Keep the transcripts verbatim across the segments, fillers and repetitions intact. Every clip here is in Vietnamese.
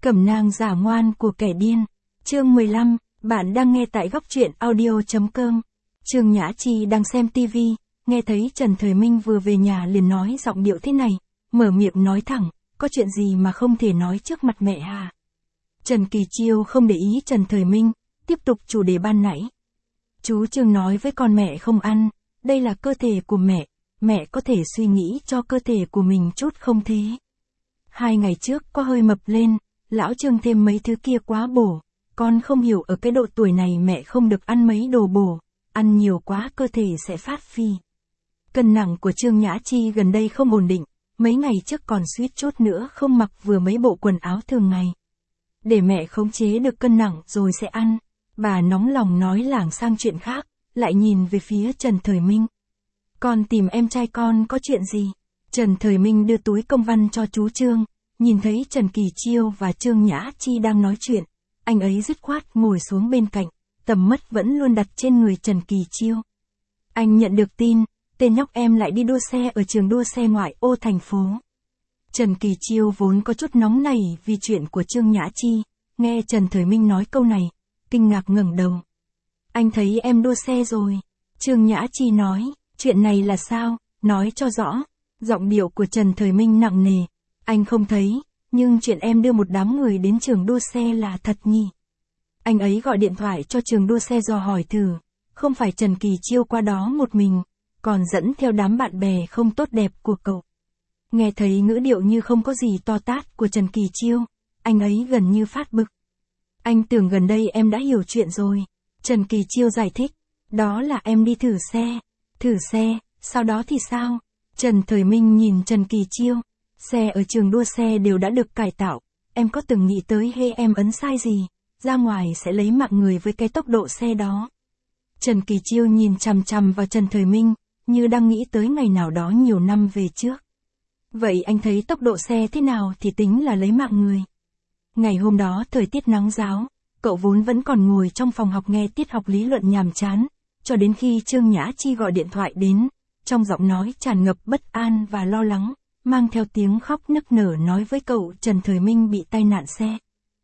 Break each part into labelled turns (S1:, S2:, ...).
S1: Cẩm nang giả ngoan của kẻ điên. Chương mười lăm, bạn đang nghe tại góc truyện audio chấm com. Trương Nhã Chi đang xem tivi, nghe thấy Trần Thời Minh vừa về nhà liền nói giọng điệu thế này, mở miệng nói thẳng, có chuyện gì mà không thể nói trước mặt mẹ hả? Trần Kỳ Chiêu không để ý Trần Thời Minh, tiếp tục chủ đề ban nãy. Chú Trương nói với con mẹ không ăn, đây là cơ thể của mẹ, mẹ có thể suy nghĩ cho cơ thể của mình chút không thế? Hai ngày trước có hơi mập lên, lão Trương thêm mấy thứ kia quá bổ, con không hiểu ở cái độ tuổi này mẹ không được ăn mấy đồ bổ, ăn nhiều quá cơ thể sẽ phát phi. Cân nặng của Trương Nhã Chi gần đây không ổn định, mấy ngày trước còn suýt chút nữa không mặc vừa mấy bộ quần áo thường ngày. Để mẹ khống chế được cân nặng rồi sẽ ăn, bà nóng lòng nói lảng sang chuyện khác, lại nhìn về phía Trần Thời Minh. Con tìm em trai con có chuyện gì? Trần Thời Minh đưa túi công văn cho chú Trương, nhìn thấy Trần Kỳ Chiêu và Trương Nhã Chi đang nói chuyện, anh ấy dứt khoát ngồi xuống bên cạnh, tầm mắt vẫn luôn đặt trên người Trần Kỳ Chiêu. Anh nhận được tin, tên nhóc em lại đi đua xe ở trường đua xe ngoại ô thành phố. Trần Kỳ Chiêu vốn có chút nóng nảy vì chuyện của Trương Nhã Chi, nghe Trần Thời Minh nói câu này, kinh ngạc ngẩng đầu. Anh thấy em đua xe rồi. Trương Nhã Chi nói, chuyện này là sao, nói cho rõ. Giọng điệu của Trần Thời Minh nặng nề, anh không thấy, nhưng chuyện em đưa một đám người đến trường đua xe là thật nhỉ? Anh ấy gọi điện thoại cho trường đua xe dò hỏi thử, không phải Trần Kỳ Chiêu qua đó một mình, còn dẫn theo đám bạn bè không tốt đẹp của cậu. Nghe thấy ngữ điệu như không có gì to tát của Trần Kỳ Chiêu, anh ấy gần như phát bực. Anh tưởng gần đây em đã hiểu chuyện rồi. Trần Kỳ Chiêu giải thích, đó là em đi thử xe. Thử xe, sau đó thì sao? Trần Thời Minh nhìn Trần Kỳ Chiêu, xe ở trường đua xe đều đã được cải tạo, em có từng nghĩ tới hay em ấn sai gì, ra ngoài sẽ lấy mạng người với cái tốc độ xe đó. Trần Kỳ Chiêu nhìn chằm chằm vào Trần Thời Minh, như đang nghĩ tới ngày nào đó nhiều năm về trước. Vậy anh thấy tốc độ xe thế nào thì tính là lấy mạng người? Ngày hôm đó thời tiết nắng ráo, cậu vốn vẫn còn ngồi trong phòng học nghe tiết học lý luận nhàm chán, cho đến khi Trương Nhã Chi gọi điện thoại đến, trong giọng nói tràn ngập bất an và lo lắng, mang theo tiếng khóc nức nở nói với cậu Trần Thời Minh bị tai nạn xe.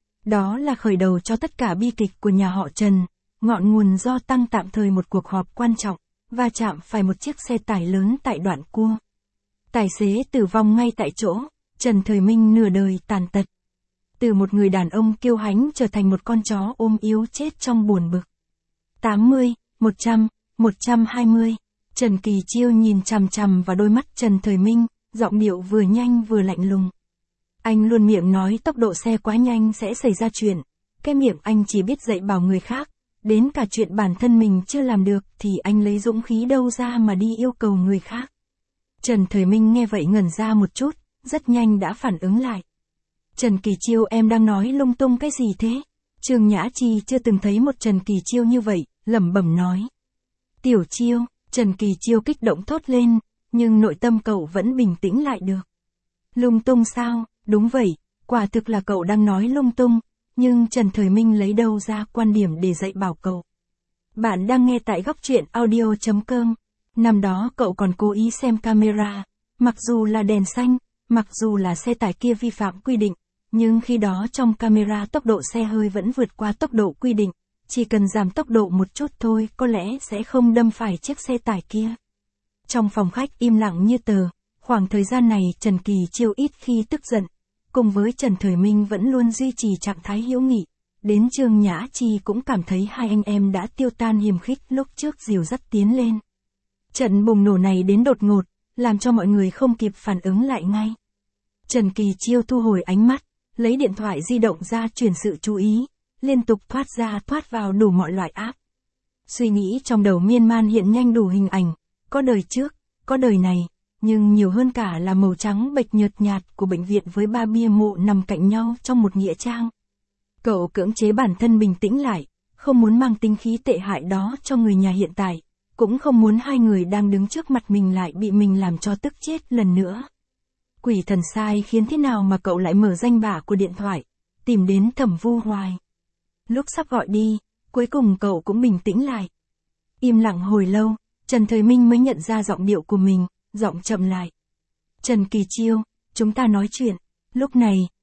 S1: Đó là khởi đầu cho tất cả bi kịch của nhà họ Trần, ngọn nguồn do tăng tạm thời một cuộc họp quan trọng, va chạm phải một chiếc xe tải lớn tại đoạn cua. Tài xế tử vong ngay tại chỗ, Trần Thời Minh nửa đời tàn tật. Từ một người đàn ông kiêu hãnh trở thành một con chó ôm yếu chết trong buồn bực. tám mươi, một trăm, một trăm hai mươi. Trần Kỳ Chiêu nhìn chằm chằm vào đôi mắt Trần Thời Minh, giọng điệu vừa nhanh vừa lạnh lùng. Anh luôn miệng nói tốc độ xe quá nhanh sẽ xảy ra chuyện, cái miệng anh chỉ biết dạy bảo người khác, đến cả chuyện bản thân mình chưa làm được thì anh lấy dũng khí đâu ra mà đi yêu cầu người khác. Trần Thời Minh nghe vậy ngẩn ra một chút, rất nhanh đã phản ứng lại. Trần Kỳ Chiêu em đang nói lung tung cái gì thế? Trương Nhã Chi chưa từng thấy một Trần Kỳ Chiêu như vậy, lẩm bẩm nói. Tiểu Chiêu, Trần Kỳ Chiêu kích động thốt lên, nhưng nội tâm cậu vẫn bình tĩnh lại được. Lung tung sao? Đúng vậy, quả thực là cậu đang nói lung tung, nhưng Trần Thời Minh lấy đâu ra quan điểm để dạy bảo cậu. Bạn đang nghe tại góc truyện audio chấm com. Năm đó cậu còn cố ý xem camera, mặc dù là đèn xanh, mặc dù là xe tải kia vi phạm quy định, nhưng khi đó trong camera tốc độ xe hơi vẫn vượt qua tốc độ quy định, chỉ cần giảm tốc độ một chút thôi có lẽ sẽ không đâm phải chiếc xe tải kia. Trong phòng khách im lặng như tờ, khoảng thời gian này Trần Kỳ Chiêu ít khi tức giận, cùng với Trần Thời Minh vẫn luôn duy trì trạng thái hữu nghị, đến Trương Nhã Chi cũng cảm thấy hai anh em đã tiêu tan hiềm khích lúc trước dìu dắt tiến lên. Trận bùng nổ này đến đột ngột, làm cho mọi người không kịp phản ứng lại ngay. Trần Kỳ Chiêu thu hồi ánh mắt, lấy điện thoại di động ra chuyển sự chú ý, liên tục thoát ra thoát vào đủ mọi loại app. Suy nghĩ trong đầu miên man hiện nhanh đủ hình ảnh, có đời trước, có đời này, nhưng nhiều hơn cả là màu trắng bệch nhợt nhạt của bệnh viện với ba bia mộ nằm cạnh nhau trong một nghĩa trang. Cậu cưỡng chế bản thân bình tĩnh lại, không muốn mang tính khí tệ hại đó cho người nhà hiện tại, cũng không muốn hai người đang đứng trước mặt mình lại bị mình làm cho tức chết lần nữa. Quỷ thần sai khiến thế nào mà cậu lại mở danh bạ của điện thoại, tìm đến Thẩm Vu Hoài. Lúc sắp gọi đi, cuối cùng cậu cũng bình tĩnh lại. Im lặng hồi lâu, Trần Thời Minh mới nhận ra giọng điệu của mình, giọng chậm lại. Trần Kỳ Chiêu, chúng ta nói chuyện. Lúc này,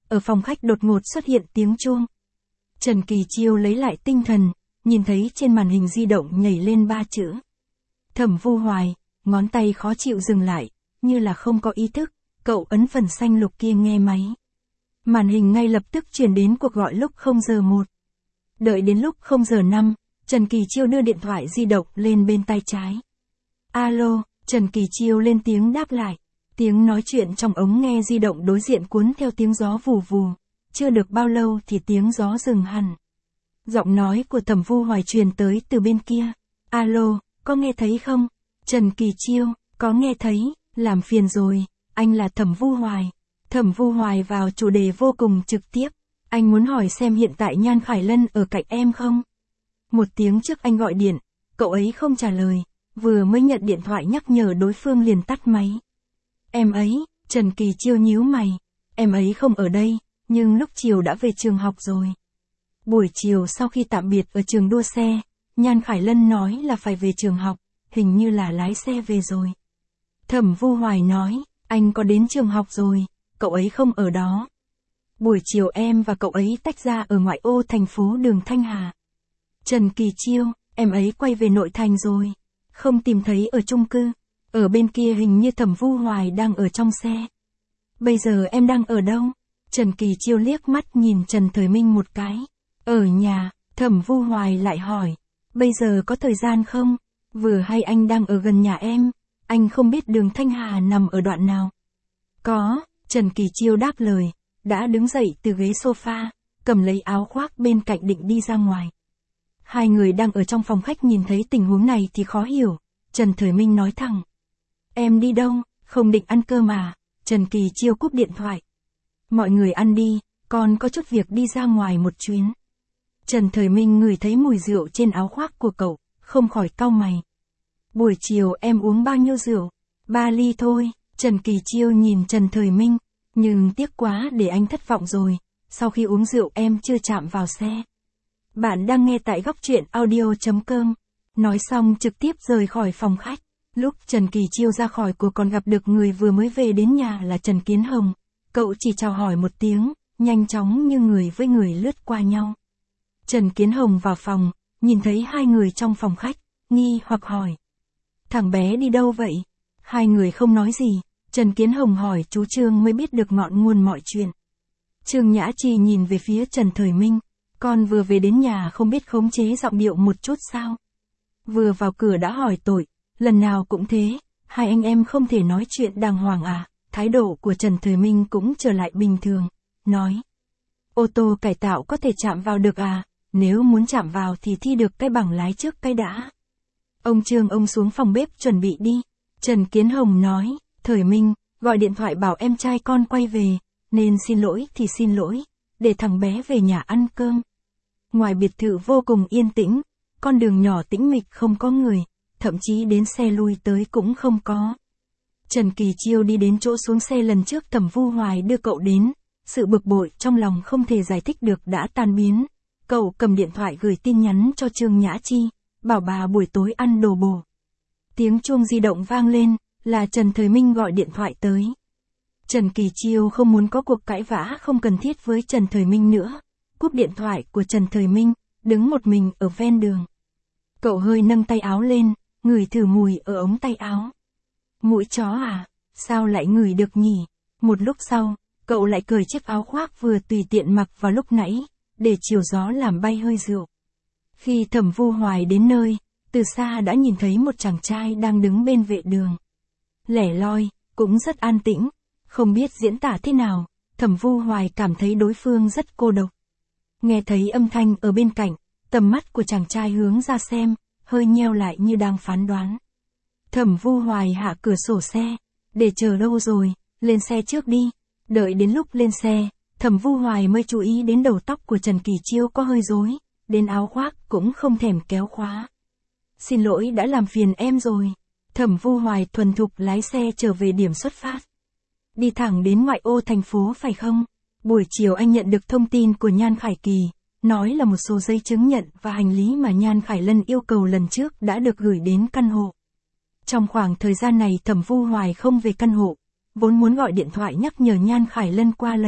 S1: ở phòng khách đột ngột xuất hiện tiếng chuông. Trần Kỳ Chiêu lấy lại tinh thần, nhìn thấy trên màn hình di động nhảy lên ba chữ. Thẩm Vu Hoài, ngón tay khó chịu dừng lại, như là không có ý thức, cậu ấn phần xanh lục kia nghe máy. Màn hình ngay lập tức truyền đến cuộc gọi lúc không giờ một. Đợi đến lúc không giờ năm, Trần Kỳ Chiêu đưa điện thoại di động lên bên tay trái. Alo, Trần Kỳ Chiêu lên tiếng đáp lại. Tiếng nói chuyện trong ống nghe di động đối diện cuốn theo tiếng gió vù vù. Chưa được bao lâu thì tiếng gió dừng hẳn. Giọng nói của Thẩm Vu Hoài truyền tới từ bên kia. Alo, có nghe thấy không? Trần Kỳ Chiêu, có nghe thấy, làm phiền rồi, anh là Thẩm Vu Hoài. Thẩm Vu Hoài vào chủ đề vô cùng trực tiếp. Anh muốn hỏi xem hiện tại Nhan Khải Lân ở cạnh em không? Một tiếng trước anh gọi điện, cậu ấy không trả lời, vừa mới nhận điện thoại nhắc nhở đối phương liền tắt máy. Em ấy, Trần Kỳ Chiêu nhíu mày, em ấy không ở đây, nhưng lúc chiều đã về trường học rồi. Buổi chiều sau khi tạm biệt ở trường đua xe, Nhan Khải Lân nói là phải về trường học, hình như là lái xe về rồi. Thẩm Vu Hoài nói, anh có đến trường học rồi, cậu ấy không ở đó. Buổi chiều em và cậu ấy tách ra ở ngoại ô thành phố đường Thanh Hà. Trần Kỳ Chiêu, em ấy quay về nội thành rồi, không tìm thấy ở chung cư, ở bên kia hình như Thẩm Vu Hoài đang ở trong xe. Bây giờ em đang ở đâu? Trần Kỳ Chiêu liếc mắt nhìn Trần Thời Minh một cái. Ở nhà, Thẩm Vu Hoài lại hỏi, bây giờ có thời gian không? Vừa hay anh đang ở gần nhà em, anh không biết đường Thanh Hà nằm ở đoạn nào. Có, Trần Kỳ Chiêu đáp lời, đã đứng dậy từ ghế sofa, cầm lấy áo khoác bên cạnh định đi ra ngoài. Hai người đang ở trong phòng khách nhìn thấy tình huống này thì khó hiểu, Trần Thời Minh nói thẳng. Em đi đâu, không định ăn cơm mà, Trần Kỳ Chiêu cúp điện thoại. Mọi người ăn đi, con có chút việc đi ra ngoài một chuyến. Trần Thời Minh ngửi thấy mùi rượu trên áo khoác của cậu, không khỏi cau mày. Buổi chiều em uống bao nhiêu rượu? Ba ly thôi, Trần Kỳ Chiêu nhìn Trần Thời Minh, nhưng tiếc quá để anh thất vọng rồi, sau khi uống rượu em chưa chạm vào xe. Bạn đang nghe tại góc truyện audio chấm com. Nói xong trực tiếp rời khỏi phòng khách. Lúc Trần Kỳ Chiêu ra khỏi cuộc còn gặp được người vừa mới về đến nhà là Trần Kiến Hồng. Cậu chỉ chào hỏi một tiếng, nhanh chóng như người với người lướt qua nhau. Trần Kiến Hồng vào phòng, nhìn thấy hai người trong phòng khách, nghi hoặc hỏi. Thằng bé đi đâu vậy? Hai người không nói gì, Trần Kiến Hồng hỏi chú Trương mới biết được ngọn nguồn mọi chuyện. Trương Nhã Chi nhìn về phía Trần Thời Minh, con vừa về đến nhà không biết khống chế giọng điệu một chút sao? Vừa vào cửa đã hỏi tội, lần nào cũng thế, hai anh em không thể nói chuyện đàng hoàng à? Thái độ của Trần Thời Minh cũng trở lại bình thường, nói. Ô tô cải tạo có thể chạm vào được à? Nếu muốn chạm vào thì thi được cái bằng lái trước cái đã. Ông Trương ông xuống phòng bếp chuẩn bị đi. Trần Kiến Hồng nói, Thời Minh, gọi điện thoại bảo em trai con quay về, nên xin lỗi thì xin lỗi, để thằng bé về nhà ăn cơm. Ngoài biệt thự vô cùng yên tĩnh, con đường nhỏ tĩnh mịch không có người, thậm chí đến xe lui tới cũng không có. Trần Kỳ Chiêu đi đến chỗ xuống xe lần trước Thẩm Vu Hoài đưa cậu đến, sự bực bội trong lòng không thể giải thích được đã tan biến. Cậu cầm điện thoại gửi tin nhắn cho Trương Nhã Chi, bảo bà buổi tối ăn đồ bổ. Tiếng chuông di động vang lên, là Trần Thời Minh gọi điện thoại tới. Trần Kỳ Chiêu không muốn có cuộc cãi vã không cần thiết với Trần Thời Minh nữa. Cúp điện thoại của Trần Thời Minh, đứng một mình ở ven đường. Cậu hơi nâng tay áo lên, ngửi thử mùi ở ống tay áo. Mũi chó à, sao lại ngửi được nhỉ? Một lúc sau, cậu lại cởi chiếc áo khoác vừa tùy tiện mặc vào lúc nãy, để chiều gió làm bay hơi rượu. Khi Thẩm Vu Hoài đến nơi, từ xa đã nhìn thấy một chàng trai đang đứng bên vệ đường. Lẻ loi, cũng rất an tĩnh, không biết diễn tả thế nào, Thẩm Vu Hoài cảm thấy đối phương rất cô độc. Nghe thấy âm thanh ở bên cạnh, tầm mắt của chàng trai hướng ra xem, hơi nheo lại như đang phán đoán. Thẩm Vu Hoài hạ cửa sổ xe, để chờ lâu rồi, lên xe trước đi. Đợi đến lúc lên xe, Thẩm Vu Hoài mới chú ý đến đầu tóc của Trần Kỳ Chiêu có hơi rối, đến áo khoác cũng không thèm kéo khóa. Xin lỗi đã làm phiền em rồi. Thẩm Vu Hoài thuần thục lái xe trở về điểm xuất phát. Đi thẳng đến ngoại ô thành phố phải không? Buổi chiều anh nhận được thông tin của Nhan Khải Kỳ, nói là một số giấy chứng nhận và hành lý mà Nhan Khải Lân yêu cầu lần trước đã được gửi đến căn hộ. Trong khoảng thời gian này Thẩm Vu Hoài không về căn hộ, vốn muốn gọi điện thoại nhắc nhở Nhan Khải Lân qua lấy,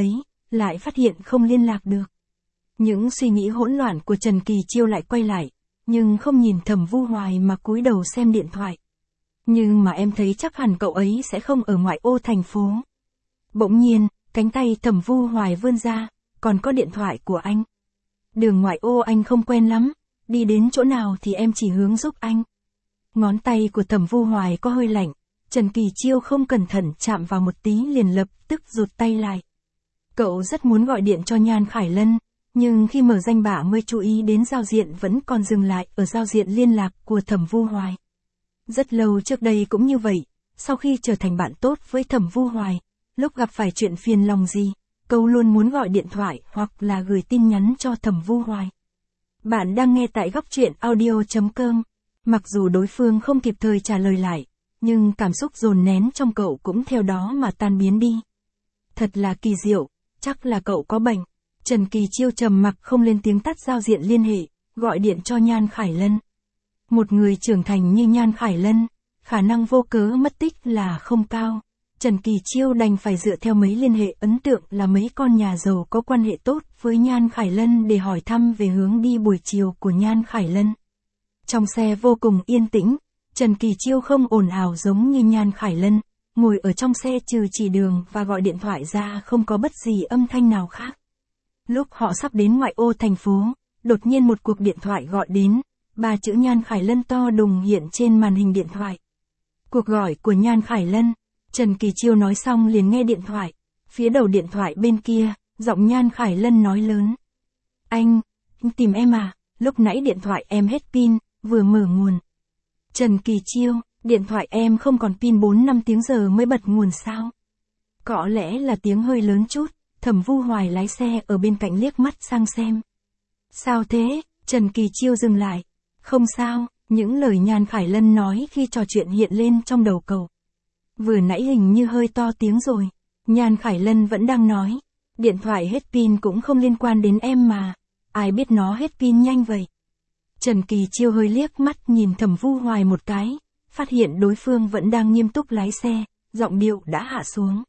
S1: lại phát hiện không liên lạc được. Những suy nghĩ hỗn loạn của Trần Kỳ Chiêu lại quay lại, nhưng không nhìn Thẩm Vu Hoài mà cúi đầu xem điện thoại. Nhưng mà em thấy chắc hẳn cậu ấy sẽ không ở ngoại ô thành phố. Bỗng nhiên, cánh tay Thẩm Vu Hoài vươn ra, còn có điện thoại của anh. Đường ngoại ô anh không quen lắm, đi đến chỗ nào thì em chỉ hướng giúp anh. Ngón tay của Thẩm Vu Hoài có hơi lạnh, Trần Kỳ Chiêu không cẩn thận chạm vào một tí liền lập tức rụt tay lại. Cậu rất muốn gọi điện cho Nhan Khải Lân, nhưng khi mở danh bạ mới chú ý đến giao diện vẫn còn dừng lại ở giao diện liên lạc của Thẩm Vu Hoài. Rất lâu trước đây cũng như vậy, sau khi trở thành bạn tốt với Thẩm Vu Hoài, lúc gặp phải chuyện phiền lòng gì, cậu luôn muốn gọi điện thoại hoặc là gửi tin nhắn cho Thẩm Vu Hoài. Bạn đang nghe tại góc truyện audio chấm com. Mặc dù đối phương không kịp thời trả lời lại, nhưng cảm xúc dồn nén trong cậu cũng theo đó mà tan biến đi. Thật là kỳ diệu, chắc là cậu có bệnh. Trần Kỳ Chiêu trầm mặc không lên tiếng tắt giao diện liên hệ, gọi điện cho Nhan Khải Lân. Một người trưởng thành như Nhan Khải Lân, khả năng vô cớ mất tích là không cao. Trần Kỳ Chiêu đành phải dựa theo mấy liên hệ ấn tượng là mấy con nhà giàu có quan hệ tốt với Nhan Khải Lân để hỏi thăm về hướng đi buổi chiều của Nhan Khải Lân. Trong xe vô cùng yên tĩnh, Trần Kỳ Chiêu không ồn ào giống như Nhan Khải Lân, ngồi ở trong xe trừ chỉ đường và gọi điện thoại ra không có bất gì âm thanh nào khác. Lúc họ sắp đến ngoại ô thành phố, đột nhiên một cuộc điện thoại gọi đến, ba chữ Nhan Khải Lân to đùng hiện trên màn hình điện thoại. Cuộc gọi của Nhan Khải Lân. Trần Kỳ Chiêu nói xong liền nghe điện thoại, phía đầu điện thoại bên kia, giọng Nhan Khải Lân nói lớn. Anh, anh tìm em à, lúc nãy điện thoại em hết pin, vừa mở nguồn. Trần Kỳ Chiêu, điện thoại em không còn pin bốn năm tiếng giờ mới bật nguồn sao? Có lẽ là tiếng hơi lớn chút, Thẩm Vu Hoài lái xe ở bên cạnh liếc mắt sang xem. Sao thế? Trần Kỳ Chiêu dừng lại. Không sao, những lời Nhan Khải Lân nói khi trò chuyện hiện lên trong đầu cậu. Vừa nãy hình như hơi to tiếng rồi. Nhan Khải Lân vẫn đang nói. Điện thoại hết pin cũng không liên quan đến em mà. Ai biết nó hết pin nhanh vậy. Trần Kỳ Chiêu hơi liếc mắt nhìn Thẩm Vu Hoài một cái. Phát hiện đối phương vẫn đang nghiêm túc lái xe. Giọng điệu đã hạ xuống.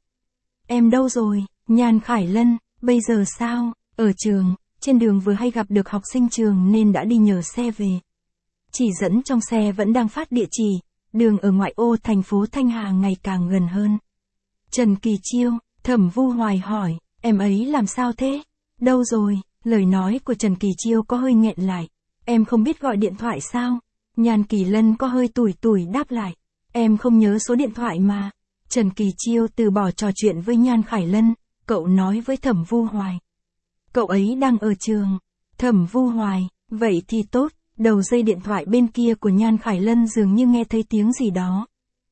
S1: Em đâu rồi? Nhan Khải Lân, bây giờ sao? Ở trường, trên đường vừa hay gặp được học sinh trường nên đã đi nhờ xe về. Chỉ dẫn trong xe vẫn đang phát địa chỉ. Đường ở ngoại ô thành phố Thanh Hà ngày càng gần hơn. Trần Kỳ Chiêu, Thẩm Vu Hoài hỏi, em ấy làm sao thế? Đâu rồi? Lời nói của Trần Kỳ Chiêu có hơi nghẹn lại. Em không biết gọi điện thoại sao? Nhan Kỳ Lân có hơi tủi tủi đáp lại. Em không nhớ số điện thoại mà. Trần Kỳ Chiêu từ bỏ trò chuyện với Nhan Khải Lân, cậu nói với Thẩm Vu Hoài. Cậu ấy đang ở trường. Thẩm Vu Hoài, vậy thì tốt. Đầu dây điện thoại bên kia của Nhan Khải Lân dường như nghe thấy tiếng gì đó.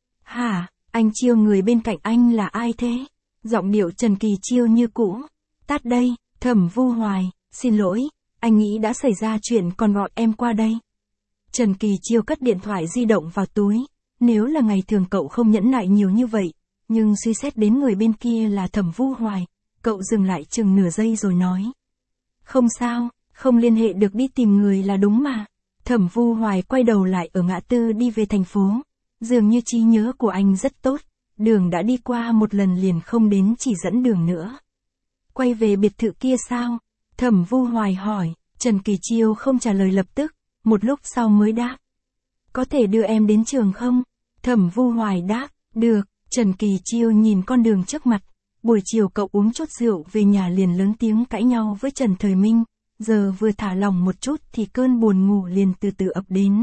S1: Hả, anh Chiêu người bên cạnh anh là ai thế? Giọng điệu Trần Kỳ Chiêu như cũ. Tát đây, Thẩm Vu Hoài, xin lỗi, anh nghĩ đã xảy ra chuyện còn gọi em qua đây. Trần Kỳ Chiêu cất điện thoại di động vào túi. Nếu là ngày thường cậu không nhẫn nại nhiều như vậy, nhưng suy xét đến người bên kia là Thẩm Vu Hoài, cậu dừng lại chừng nửa giây rồi nói. Không sao, không liên hệ được đi tìm người là đúng mà. Thẩm Vu Hoài quay đầu lại ở ngã tư đi về thành phố. Dường như trí nhớ của anh rất tốt, đường đã đi qua một lần liền không đến chỉ dẫn đường nữa. Quay về biệt thự kia sao? Thẩm Vu Hoài hỏi, Trần Kỳ Chiêu không trả lời lập tức, một lúc sau mới đáp. Có thể đưa em đến trường không? Thẩm Vu Hoài đáp, được. Trần Kỳ Chiêu nhìn con đường trước mặt. Buổi chiều cậu uống chút rượu về nhà liền lớn tiếng cãi nhau với Trần Thời Minh. Giờ vừa thả lỏng một chút thì cơn buồn ngủ liền từ từ ập đến.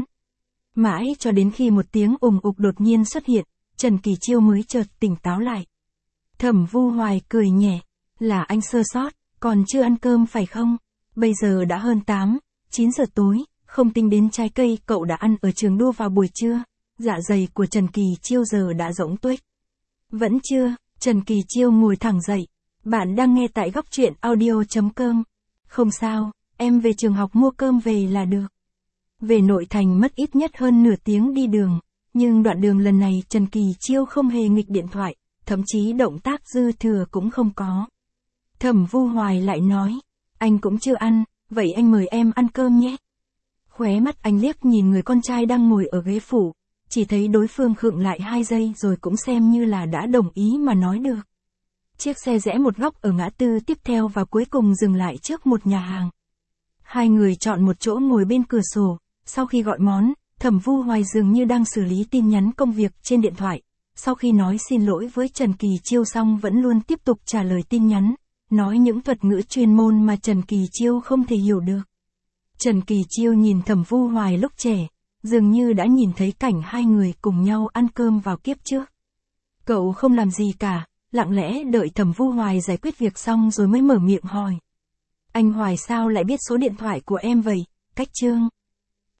S1: Mãi cho đến khi một tiếng ùng ục đột nhiên xuất hiện, Trần Kỳ Chiêu mới chợt tỉnh táo lại. Thẩm Vu Hoài cười nhẹ, là anh sơ sót, còn chưa ăn cơm phải không? Bây giờ đã hơn tám, chín giờ tối, không tính đến trái cây cậu đã ăn ở trường đua vào buổi trưa. Dạ dày của Trần Kỳ Chiêu giờ đã rỗng tuếch. Vẫn chưa, Trần Kỳ Chiêu ngồi thẳng dậy. Bạn đang nghe tại góc truyện audio chấm com. Không sao, em về trường học mua cơm về là được. Về nội thành mất ít nhất hơn nửa tiếng đi đường, nhưng đoạn đường lần này Trần Kỳ Chiêu không hề nghịch điện thoại, thậm chí động tác dư thừa cũng không có. Thẩm Vu Hoài lại nói, anh cũng chưa ăn, vậy anh mời em ăn cơm nhé. Khóe mắt anh liếc nhìn người con trai đang ngồi ở ghế phụ, chỉ thấy đối phương khựng lại hai giây rồi cũng xem như là đã đồng ý mà nói được. Chiếc xe rẽ một góc ở ngã tư tiếp theo và cuối cùng dừng lại trước một nhà hàng. Hai người chọn một chỗ ngồi bên cửa sổ, sau khi gọi món, Thẩm Vu Hoài dường như đang xử lý tin nhắn công việc trên điện thoại. Sau khi nói xin lỗi với Trần Kỳ Chiêu xong vẫn luôn tiếp tục trả lời tin nhắn, nói những thuật ngữ chuyên môn mà Trần Kỳ Chiêu không thể hiểu được. Trần Kỳ Chiêu nhìn Thẩm Vu Hoài lúc trẻ, dường như đã nhìn thấy cảnh hai người cùng nhau ăn cơm vào kiếp trước. Cậu không làm gì cả, lặng lẽ đợi Thẩm Vu Hoài giải quyết việc xong rồi mới mở miệng hỏi. Anh Hoài sao lại biết số điện thoại của em vậy, Cách Trương?